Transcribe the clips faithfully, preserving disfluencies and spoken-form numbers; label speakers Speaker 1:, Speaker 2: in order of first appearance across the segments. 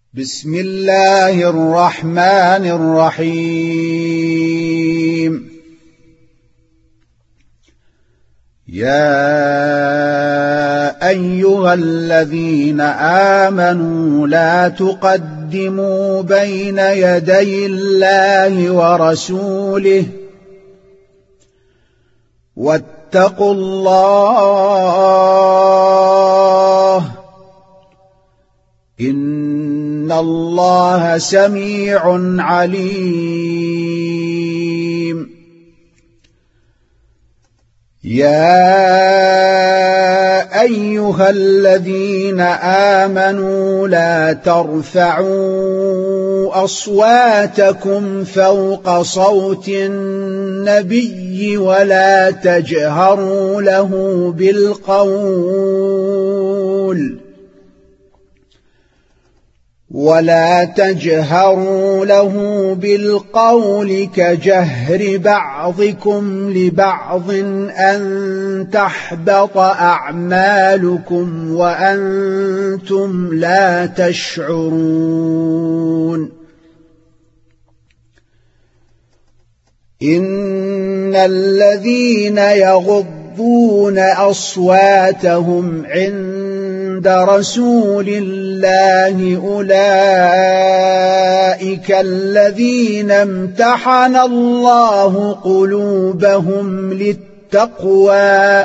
Speaker 1: بسم الله الرحمن الرحيم. يا أيها الذين آمنوا لا تقدموا بين يدي الله ورسوله واتقوا الله إن الله سميع عليم. يا أيها الذين آمنوا لا ترفعوا أصواتكم فوق صوت النبي ولا تجهروا له بالقول ولا تجهروا له بالقول كجهر بعضكم لبعض أن تحبط أعمالكم وأنتم لا تشعرون. إن الذين يغضون أصواتهم عند رسول الله أولئك الذين امتحن الله قلوبهم للتقوى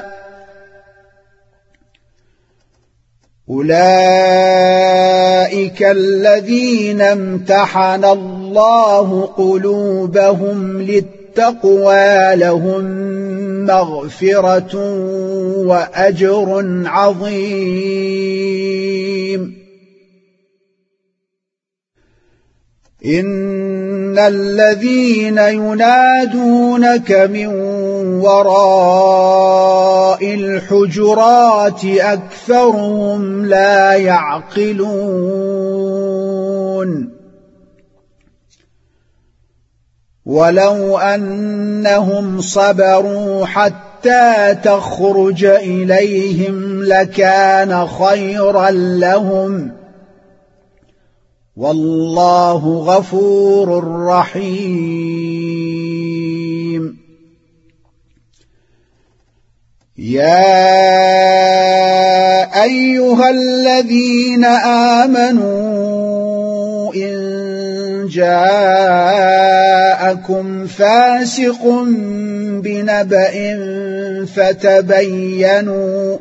Speaker 1: أولئك الذين امتحن الله قلوبهم للتقوى لهم مغفرة وأجر عظيم. إن الذين ينادونك من وراء الحجرات أكثرهم لا يعقلون. ولو أنهم صبروا حتى تخرج إليهم لكان خيرا لهم والله غفور رحيم. يا أيها الذين آمنوا إن جاءكم فاسق بنبأ فتبينوا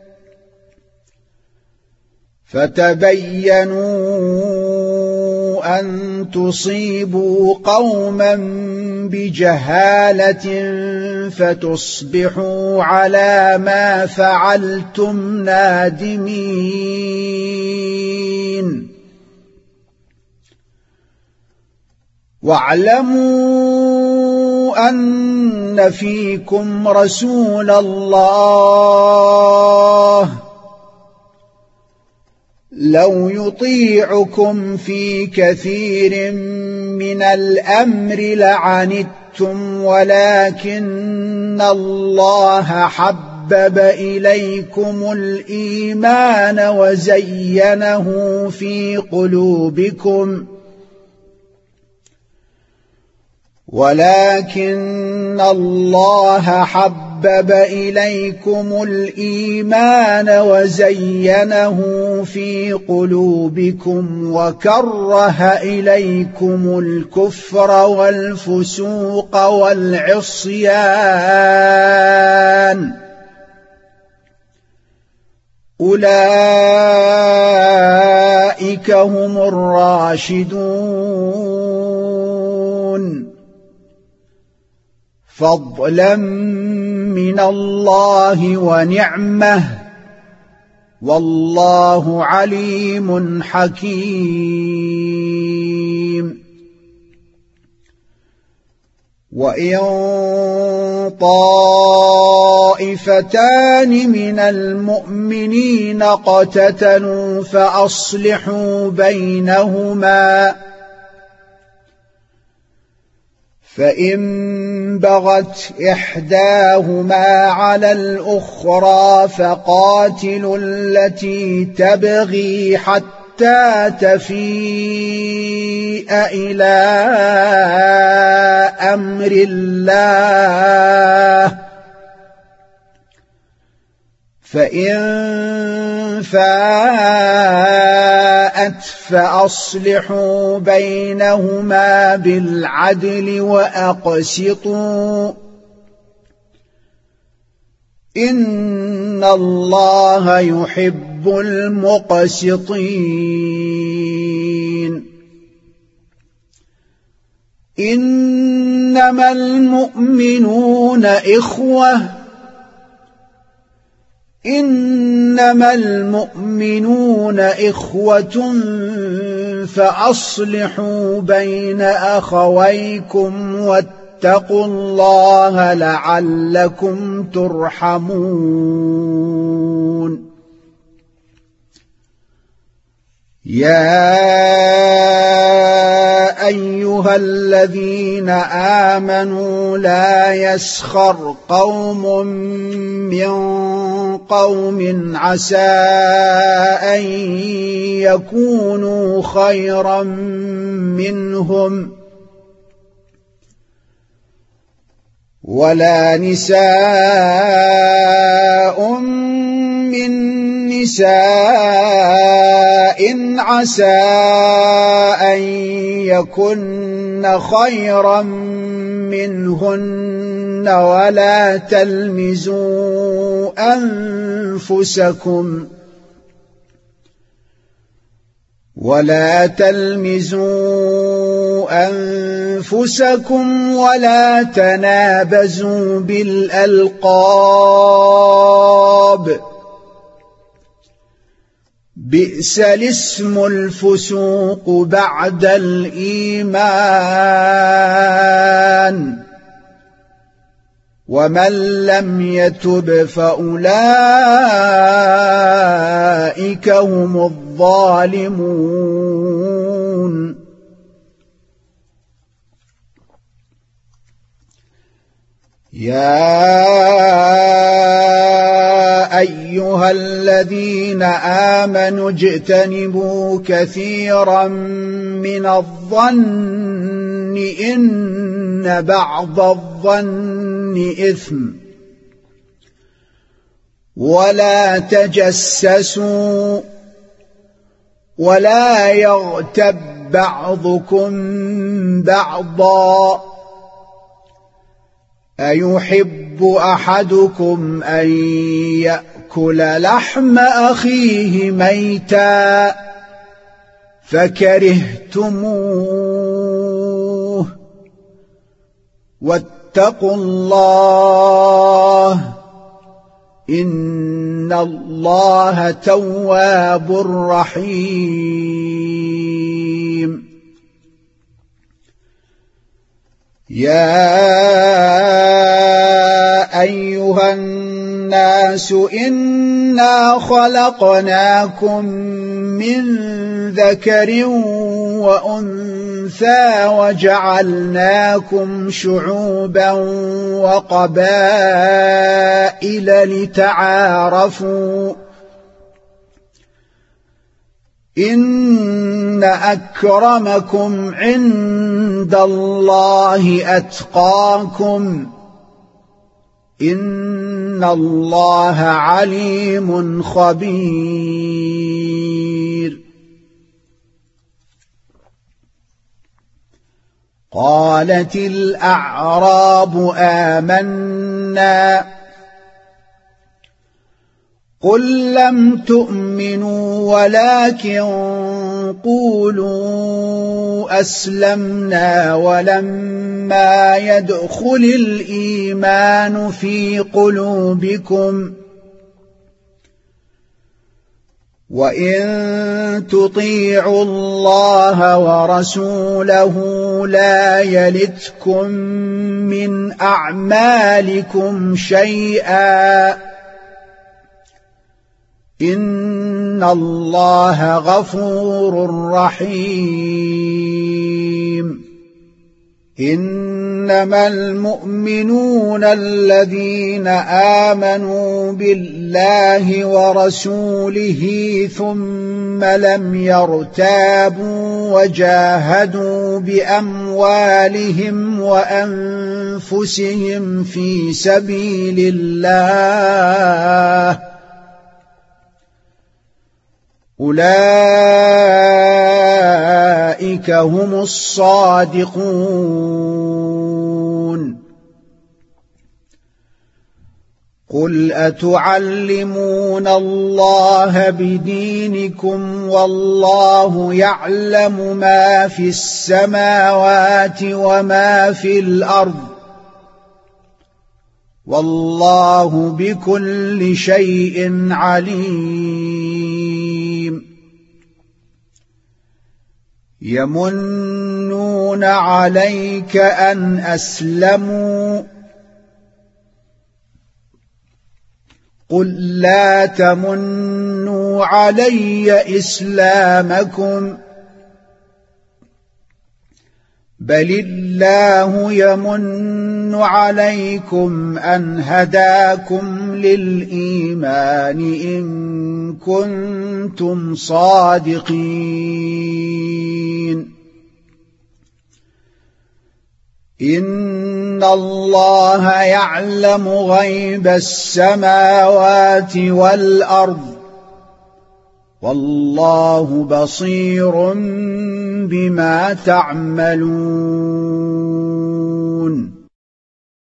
Speaker 1: فتبينوا أن تصيبوا قوما بجهالة فتصبحوا على ما فعلتم نادمين. واعلموا أن فيكم رسول الله لو يطيعكم في كثير من الأمر لعنتم ولكن الله حبب إليكم الإيمان وزينه في قلوبكم ولكن الله حبب إليكم الإيمان وزينه في قلوبكم وكره إليكم الكفر والفسوق والعصيان أولئك هم الراشدون فضلا من الله ونعمه والله عليم حكيم. وإن طائفتان من المؤمنين اقتتلوا فأصلحوا بينهما فإن بغت إحداهما على الأخرى فقاتلوا التي تبغي حتى حتى تفيء إلى أمر الله، فإن فاءت فأصلحوا بينهما بالعدل وأقسطوا، إن الله يحب المقسطين. إنما المؤمنون إخوة إنما المؤمنون إخوة فأصلحوا بين أخويكم واتقوا الله لعلكم ترحمون. يا أيها الذين آمنوا لا يسخر قوم من قوم عسى أن يكونوا خيرا منهم، ولا نساء من نساء عسى أن يكن خيرا منهن، ولا تلمزوا أنفسكم ولا تلمزوا أنفسكم ولا تنابزوا بالألقاب، بئس الاسم الفسوق بعد الإيمان، ومن لم يتب فأولئك هم الظالمون. يا أيها الذين آمنوا اجتنبوا كثيرا من الظن إن بعض الظن إثم، ولا تجسسوا ولا يغتب بعضكم بعضا، أيحب أحدكم أن يأكل لحم أخيه ميتا فكرهتموه، واتقوا الله إن الله تواب رحيم. يا أيها الناس إنا خلقناكم من ذكر وأنثى وجعلناكم شعوبا وقبائل لتعارفوا، إن أكرمكم عند الله أتقاكم، إن الله عليم خبير. قالت الأعراب آمنا، قل لم تؤمنوا ولكن قولوا أسلمنا ولما يدخل الإيمان في قلوبكم، وإن تطيعوا الله ورسوله لا يلتكم من أعمالكم شيئا، إن الله غفور رحيم. إنما المؤمنون الذين آمنوا بالله ورسوله ثم لم يرتابوا وجاهدوا بأموالهم وأنفسهم في سبيل الله أولئك هم الصادقون قل أتعلمون الله بدينكم والله يعلم ما في السماوات وما في الأرض والله بكل شيء عليم يمنون عليك أن أسلموا قل لا تمنوا علي إسلامكم بل الله يمن عليكم أن هداكم للإيمان إن كنتم صادقين إن الله يعلم غيب السماوات والأرض والله بصير بما تعملون